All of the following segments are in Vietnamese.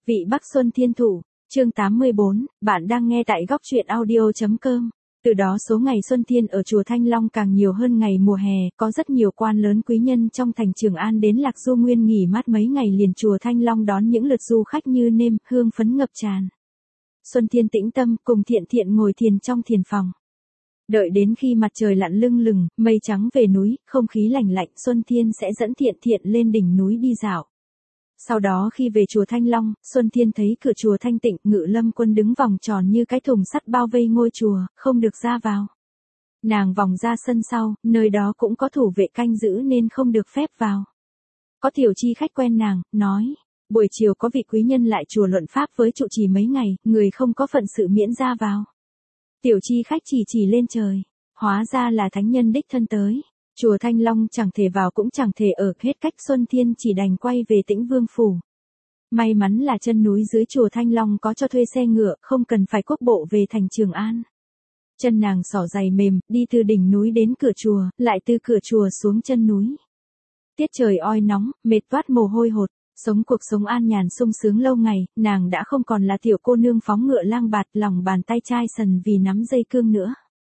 Vị Bắc Xuân Thiên Thủ, chương 84, bạn đang nghe tại góc truyện audio.com. Từ đó số ngày Xuân Thiên ở chùa Thanh Long càng nhiều hơn ngày mùa hè, có rất nhiều quan lớn quý nhân trong thành Trường An đến Lạc Du Nguyên nghỉ mát mấy ngày liền chùa Thanh Long đón những lượt du khách như nêm, hương phấn ngập tràn. Xuân Thiên tĩnh tâm cùng Thiện Thiện ngồi thiền trong thiền phòng. Đợi đến khi mặt trời lặn lưng lừng, mây trắng về núi, không khí lạnh lạnh, Xuân Thiên sẽ dẫn Thiện Thiện lên đỉnh núi đi dạo. Sau đó khi về chùa Thanh Long, Xuân Thiên thấy cửa chùa thanh tịnh, Ngự Lâm Quân đứng vòng tròn như cái thùng sắt bao vây ngôi chùa, không được ra vào. Nàng vòng ra sân sau, nơi đó cũng có thủ vệ canh giữ nên không được phép vào. Có tiểu chi khách quen nàng, nói, buổi chiều có vị quý nhân lại chùa luận pháp với trụ trì mấy ngày, người không có phận sự miễn ra vào. Tiểu chi khách chỉ lên trời, hóa ra là thánh nhân đích thân tới. Chùa Thanh Long chẳng thể vào cũng chẳng thể ở, hết cách Xuân Thiên chỉ đành quay về Tĩnh Vương Phủ. May mắn là chân núi dưới chùa Thanh Long có cho thuê xe ngựa, không cần phải quốc bộ về thành Trường An. Chân nàng xỏ giày mềm, đi từ đỉnh núi đến cửa chùa, lại từ cửa chùa xuống chân núi. Tiết trời oi nóng, mệt toát mồ hôi hột, sống cuộc sống an nhàn sung sướng lâu ngày, nàng đã không còn là tiểu cô nương phóng ngựa lang bạt, lòng bàn tay chai sần vì nắm dây cương nữa.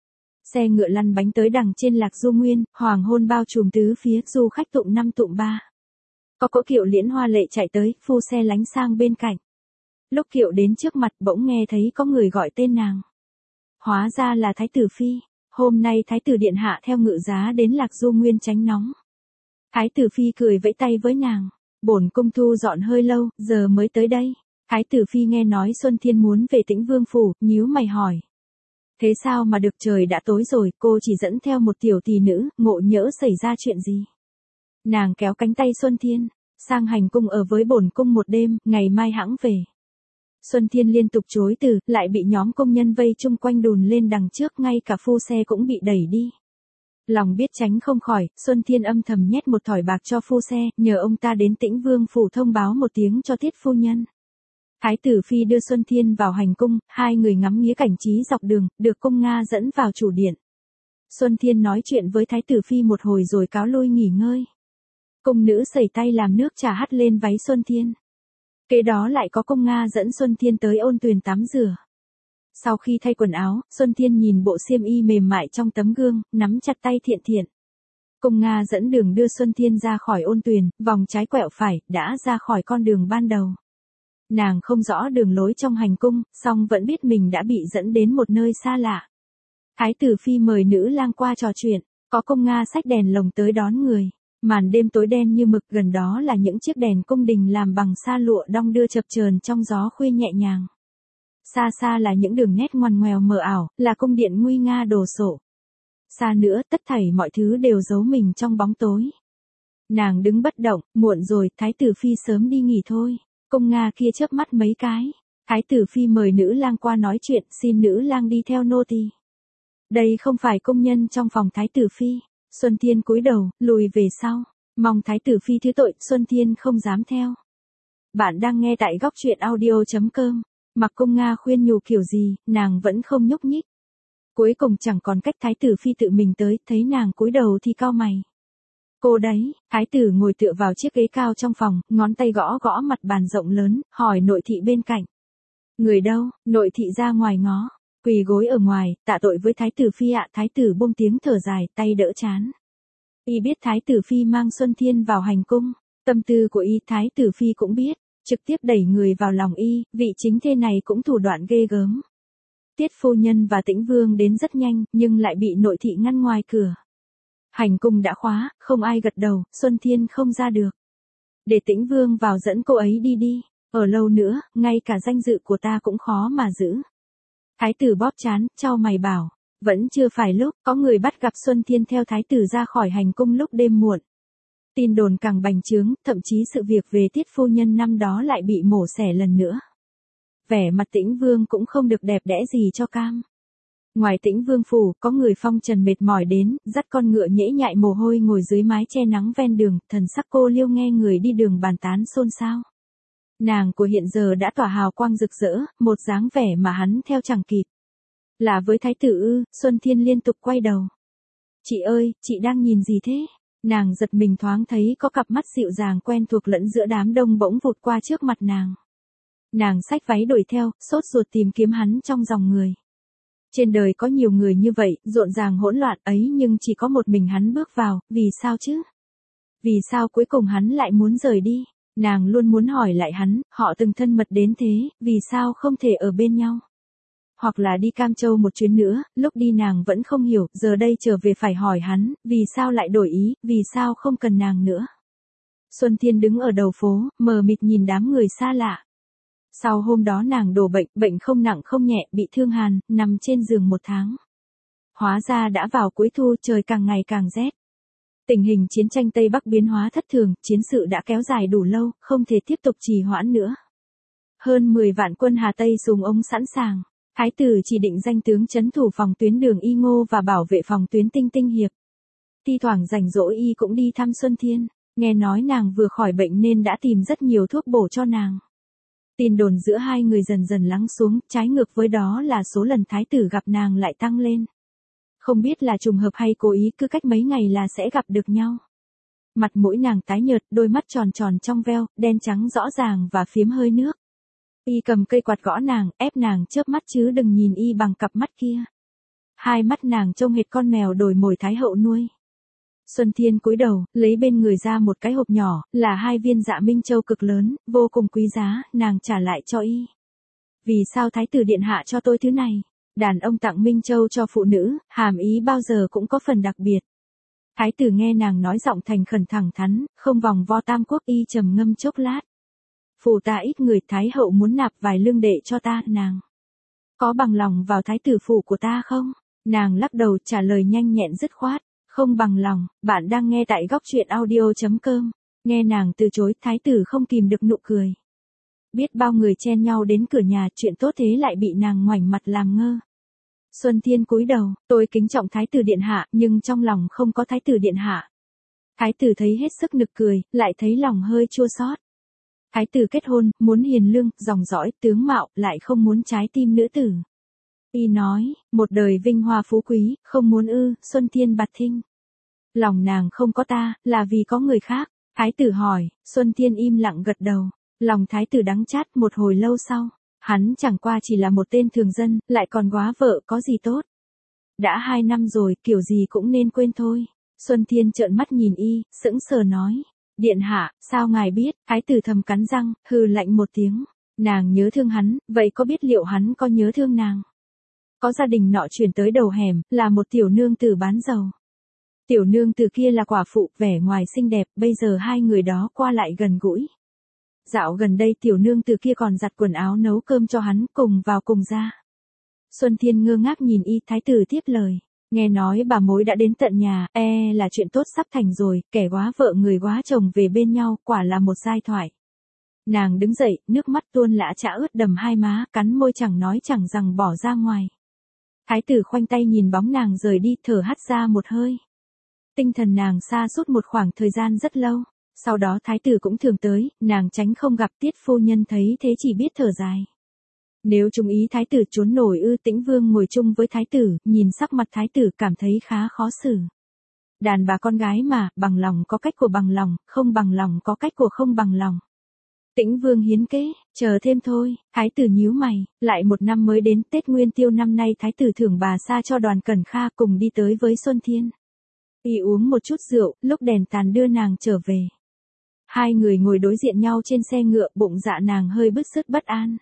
Xe ngựa lăn bánh tới đằng trên Lạc Du Nguyên, hoàng hôn bao trùm tứ phía, du khách tụng năm tụng ba. Có cỗ kiệu liễn hoa lệ chạy tới, phu xe lánh sang bên cạnh. Lúc kiệu đến trước mặt bỗng nghe thấy có người gọi tên nàng. Hóa ra là Thái tử Phi, hôm nay Thái tử Điện Hạ theo ngự giá đến Lạc Du Nguyên tránh nóng. Thái tử Phi cười vẫy tay với nàng, bổn cung thu dọn hơi lâu, giờ mới tới đây. Thái tử Phi nghe nói Xuân Thiên muốn về Tĩnh Vương Phủ, nhíu mày hỏi. Thế sao mà được, trời đã tối rồi, cô chỉ dẫn theo một tiểu tỷ nữ, ngộ nhỡ xảy ra chuyện gì. Nàng kéo cánh tay Xuân Thiên, sang hành cung ở với bổn cung một đêm, ngày mai hẵng về. Xuân Thiên liên tục chối từ, lại bị nhóm công nhân vây chung quanh đùn lên đằng trước, ngay cả phu xe cũng bị đẩy đi. Lòng biết tránh không khỏi, Xuân Thiên âm thầm nhét một thỏi bạc cho phu xe, nhờ ông ta đến Tĩnh Vương Phủ thông báo một tiếng cho Tiết phu nhân. Thái tử Phi đưa Xuân Thiên vào hành cung, hai người ngắm nghía cảnh trí dọc đường, được cung Nga dẫn vào chủ điện. Xuân Thiên nói chuyện với Thái tử Phi một hồi rồi cáo lui nghỉ ngơi. Cung nữ sẩy tay làm nước trà hắt lên váy Xuân Thiên. Kế đó lại có cung Nga dẫn Xuân Thiên tới ôn tuyền tắm rửa. Sau khi thay quần áo, Xuân Thiên nhìn bộ xiêm y mềm mại trong tấm gương, nắm chặt tay Thiện Thiện. Cung Nga dẫn đường đưa Xuân Thiên ra khỏi ôn tuyền, vòng trái quẹo phải, đã ra khỏi con đường ban đầu. Nàng không rõ đường lối trong hành cung, song vẫn biết mình đã bị dẫn đến một nơi xa lạ. Thái tử Phi mời nữ lang qua trò chuyện, có cung Nga xách đèn lồng tới đón người. Màn đêm tối đen như mực, gần đó là những chiếc đèn cung đình làm bằng sa lụa đong đưa chập chờn trong gió khuya nhẹ nhàng. Xa xa là những đường nét ngoằn ngoèo mờ ảo, là cung điện nguy nga đồ sộ. Xa nữa, tất thảy mọi thứ đều giấu mình trong bóng tối. Nàng đứng bất động, muộn rồi, Thái tử Phi sớm đi nghỉ thôi. Cung Nga kia chớp mắt mấy cái. Thái tử Phi mời nữ lang qua nói chuyện, xin nữ lang đi theo nô tỳ. Đây không phải công nhân trong phòng Thái tử Phi. Xuân Thiên cúi đầu, lùi về sau. Mong Thái tử Phi thứ tội, Xuân Thiên không dám theo. Bạn đang nghe tại góc truyện audio.com. Mặc cung Nga khuyên nhủ kiểu gì, nàng vẫn không nhúc nhích. Cuối cùng chẳng còn cách, Thái tử Phi tự mình tới, thấy nàng cúi đầu thì cau mày. Cô đấy, Thái tử ngồi tựa vào chiếc ghế cao trong phòng, ngón tay gõ gõ mặt bàn rộng lớn, hỏi nội thị bên cạnh. Người đâu? Nội thị ra ngoài ngó. Quỳ gối ở ngoài, tạ tội với Thái tử Phi ạ. Thái tử buông tiếng thở dài, tay đỡ trán. Y biết Thái tử Phi mang Xuân Thiên vào hành cung. Tâm tư của Y Thái tử Phi cũng biết. Trực tiếp đẩy người vào lòng Y, vị chính thê này cũng thủ đoạn ghê gớm. Tiết phu nhân và Tĩnh Vương đến rất nhanh, nhưng lại bị nội thị ngăn ngoài cửa. Hành cung đã khóa, không ai gật đầu, Xuân Thiên không ra được. Để Tĩnh Vương vào dẫn cô ấy đi. Ở lâu nữa, ngay cả danh dự của ta cũng khó mà giữ. Thái tử bóp trán, chau mày bảo, vẫn chưa phải lúc, có người bắt gặp Xuân Thiên theo Thái tử ra khỏi hành cung lúc đêm muộn. Tin đồn càng bành trướng, thậm chí sự việc về Tiết phu nhân năm đó lại bị mổ xẻ lần nữa. Vẻ mặt Tĩnh Vương cũng không được đẹp đẽ gì cho cam. Ngoài Tĩnh Vương Phủ, có người phong trần mệt mỏi đến, dắt con ngựa nhễ nhại mồ hôi ngồi dưới mái che nắng ven đường, thần sắc cô liêu nghe người đi đường bàn tán xôn xao. Nàng của hiện giờ đã tỏa hào quang rực rỡ, một dáng vẻ mà hắn theo chẳng kịp. Là với Thái tử ư? Xuân Thiên liên tục quay đầu. Chị ơi, chị đang nhìn gì thế? Nàng giật mình thoáng thấy có cặp mắt dịu dàng quen thuộc lẫn giữa đám đông bỗng vụt qua trước mặt nàng. Nàng xách váy đuổi theo, sốt ruột tìm kiếm hắn trong dòng người. Trên đời có nhiều người như vậy, rộn ràng hỗn loạn ấy nhưng chỉ có một mình hắn bước vào, vì sao chứ? Vì sao cuối cùng hắn lại muốn rời đi? Nàng luôn muốn hỏi lại hắn, họ từng thân mật đến thế, vì sao không thể ở bên nhau? Hoặc là đi Cam Châu một chuyến nữa, lúc đi nàng vẫn không hiểu, giờ đây trở về phải hỏi hắn, vì sao lại đổi ý, vì sao không cần nàng nữa? Xuân Thiên đứng ở đầu phố, mờ mịt nhìn đám người xa lạ. Sau hôm đó nàng đổ bệnh, bệnh không nặng không nhẹ, bị thương hàn, nằm trên giường 1 tháng. Hóa ra đã vào cuối thu, trời càng ngày càng rét. Tình hình chiến tranh Tây Bắc biến hóa thất thường, chiến sự đã kéo dài đủ lâu, không thể tiếp tục trì hoãn nữa. Hơn 10 vạn quân Hà Tây súng ống sẵn sàng. Thái tử chỉ định danh tướng trấn thủ phòng tuyến Đường Y Ngô và bảo vệ phòng tuyến Tinh Tinh Hiệp. Thi thoảng rảnh rỗi y cũng đi thăm Xuân Thiên, nghe nói nàng vừa khỏi bệnh nên đã tìm rất nhiều thuốc bổ cho nàng. Tin đồn giữa hai người dần dần lắng xuống, trái ngược với đó là số lần thái tử gặp nàng lại tăng lên. Không biết là trùng hợp hay cố ý, cứ cách mấy ngày là sẽ gặp được nhau. Mặt mũi nàng tái nhợt, đôi mắt tròn tròn trong veo, đen trắng rõ ràng và phiếm hơi nước. Y cầm cây quạt gõ nàng, ép nàng chớp mắt chứ đừng nhìn y bằng cặp mắt kia. Hai mắt nàng trông hệt con mèo đồi mồi thái hậu nuôi. Xuân Thiên cúi đầu, lấy bên người ra một cái hộp nhỏ, là 2 viên dạ minh châu cực lớn, vô cùng quý giá, nàng trả lại cho y. Vì sao thái tử điện hạ cho tôi thứ này? Đàn ông tặng minh châu cho phụ nữ, hàm ý bao giờ cũng có phần đặc biệt. Thái tử nghe nàng nói giọng thành khẩn thẳng thắn, không vòng vo tam quốc, y trầm ngâm chốc lát. Phủ ta ít người, thái hậu muốn nạp vài lương đệ cho ta, nàng có bằng lòng vào thái tử phủ của ta không? Nàng lắc đầu trả lời nhanh nhẹn dứt khoát, không bằng lòng. Bạn đang nghe tại góc truyện audio.com. Nghe nàng từ chối, thái tử không kìm được nụ cười. Biết bao người chen nhau đến cửa nhà, chuyện tốt thế lại bị nàng ngoảnh mặt làm ngơ. Xuân Thiên cúi đầu, tôi kính trọng thái tử điện hạ, nhưng trong lòng không có thái tử điện hạ. Thái tử thấy hết sức nực cười, lại thấy lòng hơi chua xót. Thái tử kết hôn, muốn hiền lương, dòng dõi, tướng mạo, lại không muốn trái tim nữ tử. Y nói, một đời vinh hoa phú quý, không muốn ư? Xuân Thiên bạt thinh. Lòng nàng không có ta, là vì có người khác. Thái tử hỏi, Xuân Thiên im lặng gật đầu. Lòng thái tử đắng chát một hồi lâu sau. Hắn chẳng qua chỉ là một tên thường dân, lại còn góa vợ có gì tốt. Đã 2 năm rồi, kiểu gì cũng nên quên thôi. Xuân Thiên trợn mắt nhìn y, sững sờ nói. Điện hạ, sao ngài biết? Thái tử thầm cắn răng, hừ lạnh một tiếng. Nàng nhớ thương hắn, vậy có biết liệu hắn có nhớ thương nàng? Có gia đình nọ chuyển tới đầu hẻm, là một tiểu nương tử bán dầu. Tiểu nương tử kia là quả phụ, vẻ ngoài xinh đẹp, bây giờ hai người đó qua lại gần gũi. Dạo gần đây tiểu nương tử kia còn giặt quần áo nấu cơm cho hắn, cùng vào cùng ra. Xuân Thiên ngơ ngác nhìn y, thái tử tiếp lời. Nghe nói bà mối đã đến tận nhà, là chuyện tốt sắp thành rồi, kẻ góa vợ người góa chồng về bên nhau, quả là một giai thoại. Nàng đứng dậy, nước mắt tuôn lã chả ướt đầm hai má, cắn môi chẳng nói chẳng rằng bỏ ra ngoài. Thái tử khoanh tay nhìn bóng nàng rời đi, thở hắt ra một hơi. Tinh thần nàng sa sút một khoảng thời gian rất lâu. Sau đó thái tử cũng thường tới, nàng tránh không gặp, Tiết phu nhân thấy thế chỉ biết thở dài. Nếu trung ý thái tử trốn nổi ư? Tĩnh Vương ngồi chung với thái tử, nhìn sắc mặt thái tử cảm thấy khá khó xử. Đàn bà con gái mà, bằng lòng có cách của bằng lòng, không bằng lòng có cách của không bằng lòng. Tĩnh Vương hiến kế, chờ thêm thôi. Thái tử nhíu mày, lại 1 năm mới đến, Tết Nguyên Tiêu năm nay thái tử thưởng bà sa cho Đoàn Cẩn Kha cùng đi tới với Xuân Thiên. Y uống một chút rượu, lúc đèn tàn đưa nàng trở về. Hai người ngồi đối diện nhau trên xe ngựa, bụng dạ nàng hơi bứt rứt bất an.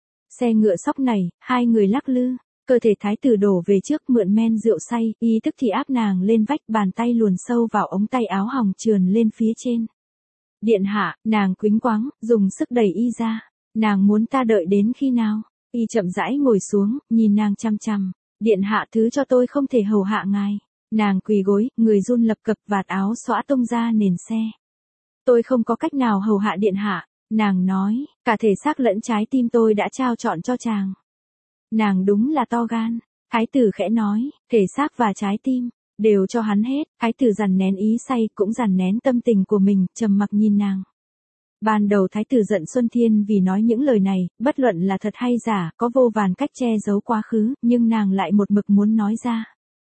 Xe ngựa sóc này, hai người lắc lư, cơ thể thái tử đổ về trước, mượn men rượu say, y tức thì áp nàng lên vách, bàn tay luồn sâu vào ống tay áo hòng trườn lên phía trên. Điện hạ, nàng quĩnh quáng, dùng sức đẩy y ra. Nàng muốn ta đợi đến khi nào? Y chậm rãi ngồi xuống, nhìn nàng chăm chăm. Điện hạ thứ cho tôi không thể hầu hạ ngài. Nàng quỳ gối, người run lập cập, vạt áo xõa tung ra nền xe. Tôi không có cách nào hầu hạ điện hạ. Nàng nói, cả thể xác lẫn trái tim tôi đã trao trọn cho chàng. Nàng đúng là to gan. Thái tử khẽ nói, thể xác và trái tim, đều cho hắn hết. Thái tử dằn nén ý say, cũng dằn nén tâm tình của mình, trầm mặc nhìn nàng. Ban đầu thái tử giận Xuân Thiên vì nói những lời này, bất luận là thật hay giả, có vô vàn cách che giấu quá khứ, nhưng nàng lại một mực muốn nói ra.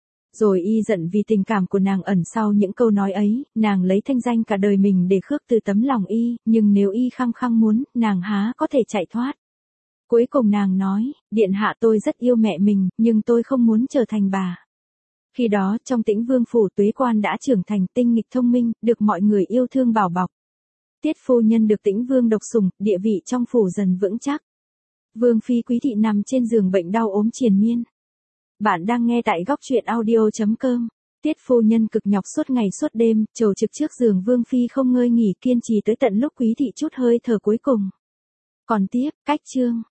Rồi y giận vì tình cảm của nàng ẩn sau những câu nói ấy, nàng lấy thanh danh cả đời mình để khước từ tấm lòng y, nhưng nếu y khăng khăng muốn, nàng há có thể chạy thoát. Cuối cùng nàng nói, điện hạ tôi rất yêu mẹ mình, nhưng tôi không muốn trở thành bà. Khi đó, trong Tĩnh Vương phủ Tuế Quan đã trưởng thành tinh nghịch thông minh, được mọi người yêu thương bảo bọc. Tiết phu nhân được Tĩnh Vương độc sủng, địa vị trong phủ dần vững chắc. Vương phi Quý thị nằm trên giường bệnh đau ốm triền miên. Bạn đang nghe tại góc truyện audio.com. Tiết phu nhân cực nhọc suốt ngày suốt đêm, trầu trực trước giường Vương phi không ngơi nghỉ kiên trì tới tận lúc Quý thị chút hơi thở cuối cùng. Còn tiếp, cách chương